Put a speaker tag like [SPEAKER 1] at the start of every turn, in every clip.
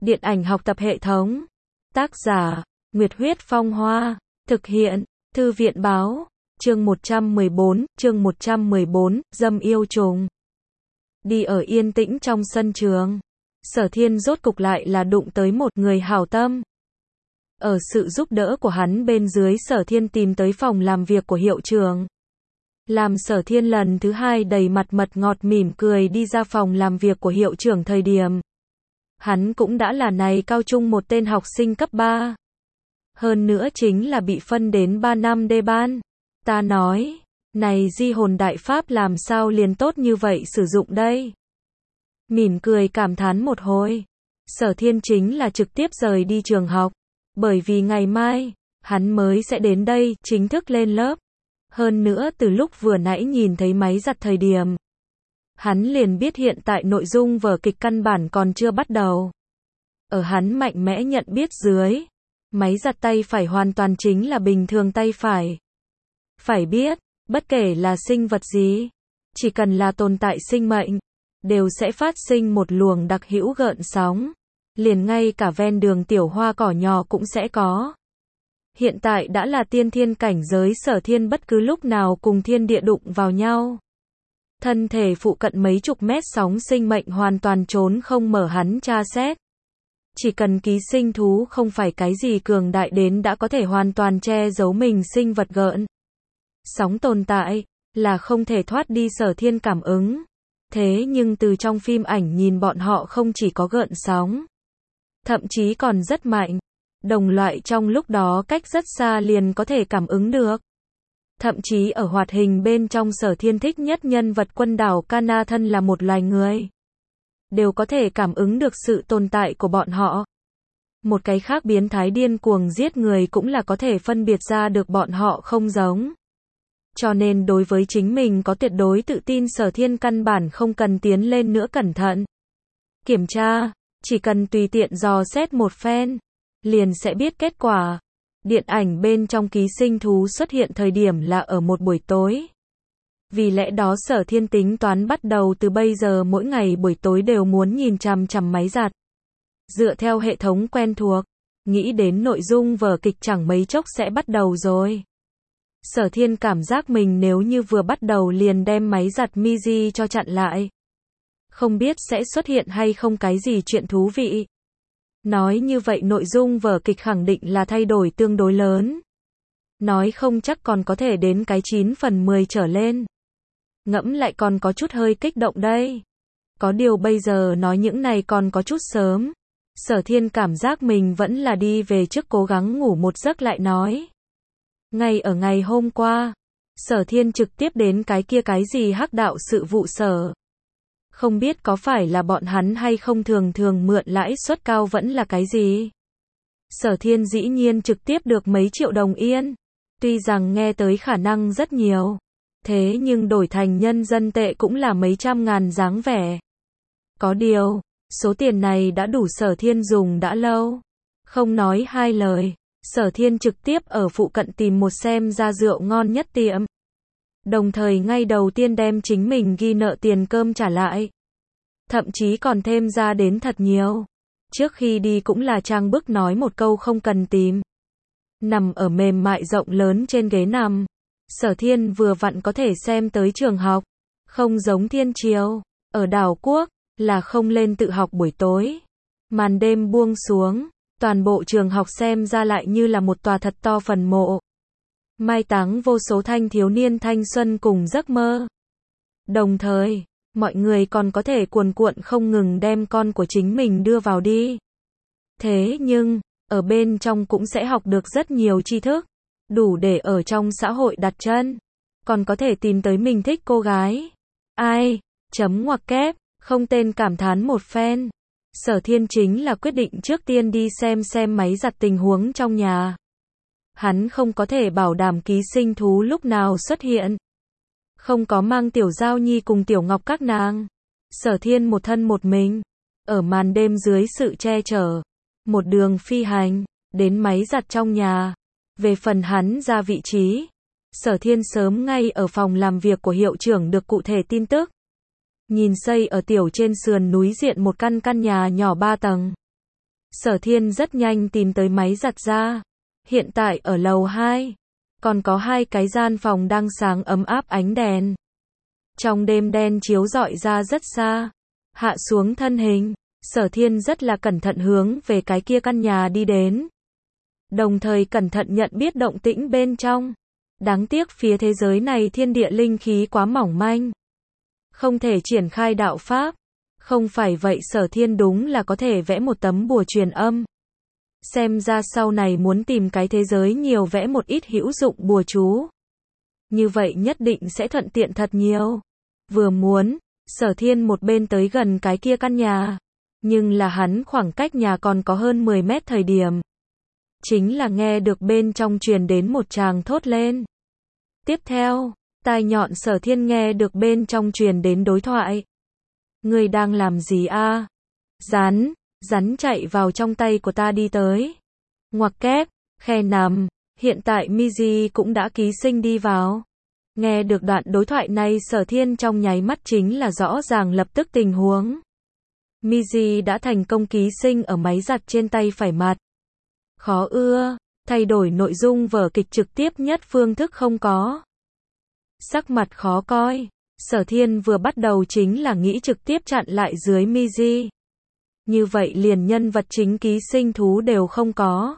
[SPEAKER 1] Điện ảnh học tập hệ thống. Tác giả, Nguyệt Huyết Phong Hoa. Thực hiện, Thư viện Báo. Chương 114, Dâm yêu trùng. Đi ở yên tĩnh trong sân trường. Sở Thiên rốt cục lại là đụng tới một người hảo tâm. Ở sự giúp đỡ của hắn bên dưới, Sở Thiên tìm tới phòng làm việc của hiệu trưởng. Làm Sở Thiên lần thứ hai đầy mặt mật ngọt mỉm cười đi ra phòng làm việc của hiệu trưởng thời điểm. Hắn cũng đã là này cao trung một tên học sinh cấp 3. Hơn nữa chính là bị phân đến 3 năm D ban. Ta nói, này di hồn đại pháp làm sao liền tốt như vậy sử dụng đây. Mỉm cười cảm thán một hồi. Sở Thiên chính là trực tiếp rời đi trường học. Bởi vì ngày mai, hắn mới sẽ đến đây, chính thức lên lớp. Hơn nữa từ lúc vừa nãy nhìn thấy máy giặt thời điểm, hắn liền biết hiện tại nội dung vở kịch căn bản còn chưa bắt đầu. Ở hắn mạnh mẽ nhận biết dưới, máy giặt tay phải hoàn toàn chính là bình thường tay phải. Phải biết, bất kể là sinh vật gì, chỉ cần là tồn tại sinh mệnh, đều sẽ phát sinh một luồng đặc hữu gợn sóng. Liền ngay cả ven đường tiểu hoa cỏ nhỏ cũng sẽ có. Hiện tại đã là tiên thiên cảnh giới, Sở Thiên bất cứ lúc nào cùng thiên địa đụng vào nhau. Thân thể phụ cận mấy chục mét sóng sinh mệnh hoàn toàn trốn không mở hắn tra xét. Chỉ cần ký sinh thú không phải cái gì cường đại đến đã có thể hoàn toàn che giấu mình sinh vật gợn. Sóng tồn tại, là không thể thoát đi Sở Thiên cảm ứng. Thế nhưng từ trong phim ảnh nhìn bọn họ không chỉ có gợn sóng, thậm chí còn rất mạnh. Đồng loại trong lúc đó cách rất xa liền có thể cảm ứng được. Thậm chí ở hoạt hình bên trong, Sở Thiên thích nhất nhân vật Quân đảo Cana thân là một loài người, đều có thể cảm ứng được sự tồn tại của bọn họ. Một cái khác biến thái điên cuồng giết người cũng là có thể phân biệt ra được bọn họ không giống. Cho nên đối với chính mình có tuyệt đối tự tin, Sở Thiên căn bản không cần tiến lên nữa cẩn thận kiểm tra, chỉ cần tùy tiện dò xét một phen, liền sẽ biết kết quả. Điện ảnh bên trong ký sinh thú xuất hiện thời điểm là ở một buổi tối. Vì lẽ đó Sở Thiên tính toán bắt đầu từ bây giờ mỗi ngày buổi tối đều muốn nhìn chằm chằm máy giặt. Dựa theo hệ thống quen thuộc, nghĩ đến nội dung vở kịch chẳng mấy chốc sẽ bắt đầu rồi. Sở Thiên cảm giác mình nếu như vừa bắt đầu liền đem máy giặt Miji cho chặn lại, không biết sẽ xuất hiện hay không cái gì chuyện thú vị. Nói như vậy nội dung vở kịch khẳng định là thay đổi tương đối lớn. Nói không chắc còn có thể đến cái 9 phần 10 trở lên. Ngẫm lại còn có chút hơi kích động đây. Có điều bây giờ nói những này còn có chút sớm. Sở Thiên cảm giác mình vẫn là đi về trước cố gắng ngủ một giấc lại nói. Ngay ở ngày hôm qua, Sở Thiên trực tiếp đến cái gì hắc đạo sự vụ sở. Không biết có phải là bọn hắn hay không thường mượn lãi suất cao vẫn là cái gì. Sở Thiên dĩ nhiên trực tiếp được mấy triệu đồng yên. Tuy rằng nghe tới khả năng rất nhiều, thế nhưng đổi thành nhân dân tệ cũng là mấy trăm ngàn dáng vẻ. Có điều, số tiền này đã đủ Sở Thiên dùng đã lâu. Không nói hai lời, Sở Thiên trực tiếp ở phụ cận tìm một xem ra rượu ngon nhất tiệm. Đồng thời ngay đầu tiên đem chính mình ghi nợ tiền cơm trả lại. Thậm chí còn thêm ra đến thật nhiều. Trước khi đi cũng là trang bức nói một câu không cần tìm. Nằm ở mềm mại rộng lớn trên ghế nằm, Sở Thiên vừa vặn có thể xem tới trường học. Không giống thiên triều, ở đảo quốc, là không lên tự học buổi tối. Màn đêm buông xuống, toàn bộ trường học xem ra lại như là một tòa thật to phần mộ. Mai táng vô số thanh thiếu niên thanh xuân cùng giấc mơ. Đồng thời, mọi người còn có thể cuồn cuộn không ngừng đem con của chính mình đưa vào đi. Thế nhưng, ở bên trong cũng sẽ học được rất nhiều tri thức, đủ để ở trong xã hội đặt chân. Còn có thể tìm tới mình thích cô gái. Ai, ngoặc kép, không tên cảm thán một phen. Sở Thiên chính là quyết định trước tiên đi xem máy giặt tình huống trong nhà. Hắn không có thể bảo đảm ký sinh thú lúc nào xuất hiện. Không có mang Tiểu Giao Nhi cùng Tiểu Ngọc các nàng. Sở Thiên một thân một mình, ở màn đêm dưới sự che chở, một đường phi hành, đến máy giặt trong nhà. Về phần hắn ra vị trí, Sở Thiên sớm ngay ở phòng làm việc của hiệu trưởng được cụ thể tin tức. Nhìn xây ở tiểu trên sườn núi diện một căn nhà nhỏ 3 tầng. Sở Thiên rất nhanh tìm tới máy giặt ra. Hiện tại ở lầu 2, còn có 2 cái gian phòng đang sáng ấm áp ánh đèn. Trong đêm đen chiếu rọi ra rất xa. Hạ xuống thân hình, Sở Thiên rất là cẩn thận hướng về cái kia căn nhà đi đến. Đồng thời cẩn thận nhận biết động tĩnh bên trong. Đáng tiếc phía thế giới này thiên địa linh khí quá mỏng manh. Không thể triển khai đạo pháp. Không phải vậy Sở Thiên đúng là có thể vẽ một tấm bùa truyền âm. Xem ra sau này muốn tìm cái thế giới nhiều vẽ một ít hữu dụng bùa chú. Như vậy nhất định sẽ thuận tiện thật nhiều. Vừa muốn, Sở Thiên một bên tới gần cái kia căn nhà. Nhưng là hắn khoảng cách nhà còn có hơn 10 mét thời điểm. Chính là nghe được bên trong truyền đến một tràng thốt lên. Tiếp theo, tai nhọn Sở Thiên nghe được bên trong truyền đến đối thoại. Ngươi đang làm gì a? Rắn chạy vào trong tay của ta đi tới. Ngoặc kép, khe nằm, hiện tại Miji cũng đã ký sinh đi vào. Nghe được đoạn đối thoại này Sở Thiên trong nháy mắt chính là rõ ràng lập tức tình huống. Miji đã thành công ký sinh ở máy giặt trên tay phải mặt. Khó ưa, thay đổi nội dung vở kịch trực tiếp nhất phương thức không có. Sắc mặt khó coi, Sở Thiên vừa bắt đầu chính là nghĩ trực tiếp chặn lại dưới Miji. Như vậy liền nhân vật chính ký sinh thú đều không có.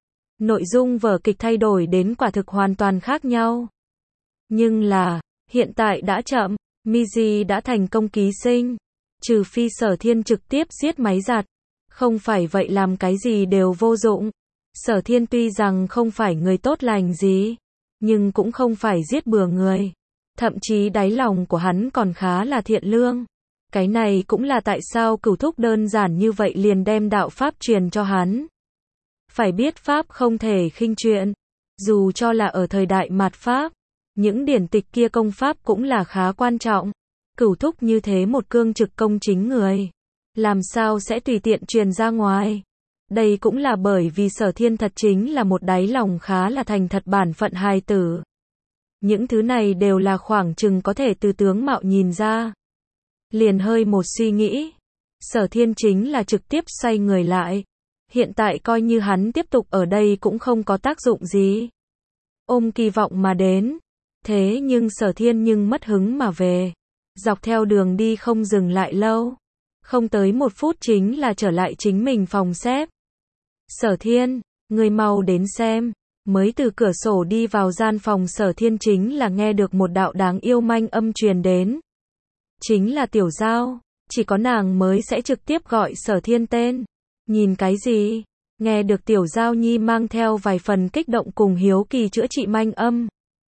[SPEAKER 1] Nội dung vở kịch thay đổi đến quả thực hoàn toàn khác nhau. Nhưng là, hiện tại đã chậm, Miji đã thành công ký sinh. Trừ phi Sở Thiên trực tiếp giết máy giặt. Không phải vậy làm cái gì đều vô dụng. Sở Thiên tuy rằng không phải người tốt lành gì, nhưng cũng không phải giết bừa người. Thậm chí đáy lòng của hắn còn khá là thiện lương. Cái này cũng là tại sao Cửu Thúc đơn giản như vậy liền đem đạo pháp truyền cho hắn. Phải biết pháp không thể khinh chuyện. Dù cho là ở thời đại mạt pháp, những điển tịch kia công pháp cũng là khá quan trọng. Cửu Thúc như thế một cương trực công chính người, làm sao sẽ tùy tiện truyền ra ngoài. Đây cũng là bởi vì Sở Thiên thật chính là một đáy lòng khá là thành thật bản phận hài tử. Những thứ này đều là khoảng chừng có thể từ tướng mạo nhìn ra. Liền hơi một suy nghĩ, Sở Thiên chính là trực tiếp xoay người lại. Hiện tại coi như hắn tiếp tục ở đây cũng không có tác dụng gì. Ôm kỳ vọng mà đến. Thế nhưng Sở Thiên nhưng mất hứng mà về. Dọc theo đường đi không dừng lại lâu. Không tới 1 phút chính là trở lại chính mình phòng xếp. Sở Thiên, người mau đến xem. Mới từ cửa sổ đi vào gian phòng Sở Thiên chính là nghe được một đạo đáng yêu manh âm truyền đến. Chính là Tiểu Giao, chỉ có nàng mới sẽ trực tiếp gọi Sở Thiên tên. Nhìn cái gì? Nghe được Tiểu Giao Nhi mang theo vài phần kích động cùng hiếu kỳ chữa trị manh âm.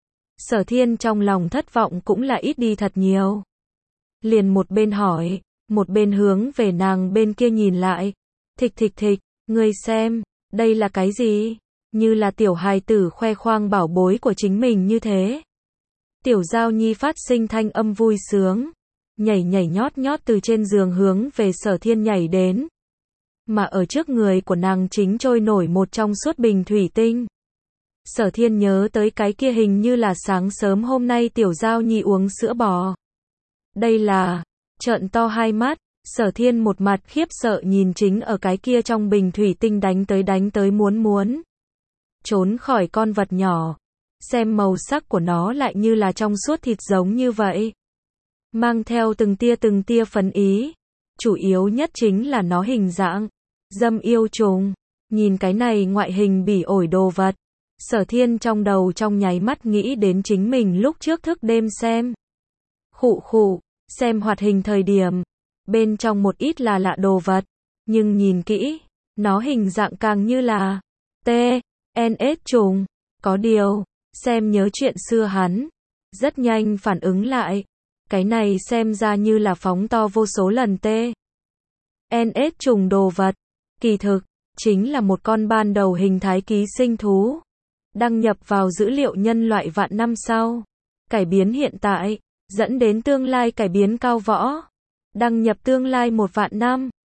[SPEAKER 1] Sở Thiên trong lòng thất vọng cũng là ít đi thật nhiều. Liền một bên hỏi, một bên hướng về nàng bên kia nhìn lại. Thịch, ngươi xem, đây là cái gì? Như là tiểu hài tử khoe khoang bảo bối của chính mình như thế. Tiểu Giao Nhi phát sinh thanh âm vui sướng. Nhảy nhót từ trên giường hướng về Sở Thiên nhảy đến. Mà ở trước người của nàng chính trôi nổi một trong suốt bình thủy tinh. Sở Thiên nhớ tới cái kia hình như là sáng sớm hôm nay Tiểu Giao Nhi uống sữa bò. Đây là, trợn to hai mắt, Sở Thiên một mặt khiếp sợ nhìn chính ở cái kia trong bình thủy tinh đánh tới muốn trốn khỏi con vật nhỏ. Xem màu sắc của nó lại như là trong suốt thịt giống như vậy. Mang theo từng tia phấn ý. Chủ yếu nhất chính là nó hình dạng. Dâm yêu trùng. Nhìn cái này ngoại hình bỉ ổi đồ vật. Sở Thiên trong đầu trong nháy mắt nghĩ đến chính mình lúc trước thức đêm xem. Khụ, xem hoạt hình thời điểm. Bên trong một ít là lạ đồ vật. Nhưng nhìn kỹ, nó hình dạng càng như là TNS trùng. Có điều, xem nhớ chuyện xưa hắn. Rất nhanh phản ứng lại. Cái này xem ra như là phóng to vô số lần TNS trùng đồ vật. Kỳ thực, chính là một con ban đầu hình thái ký sinh thú. Đăng nhập vào dữ liệu nhân loại vạn năm sau. Cải biến hiện tại, dẫn đến tương lai cải biến cao võ. Đăng nhập tương lai 1 vạn năm.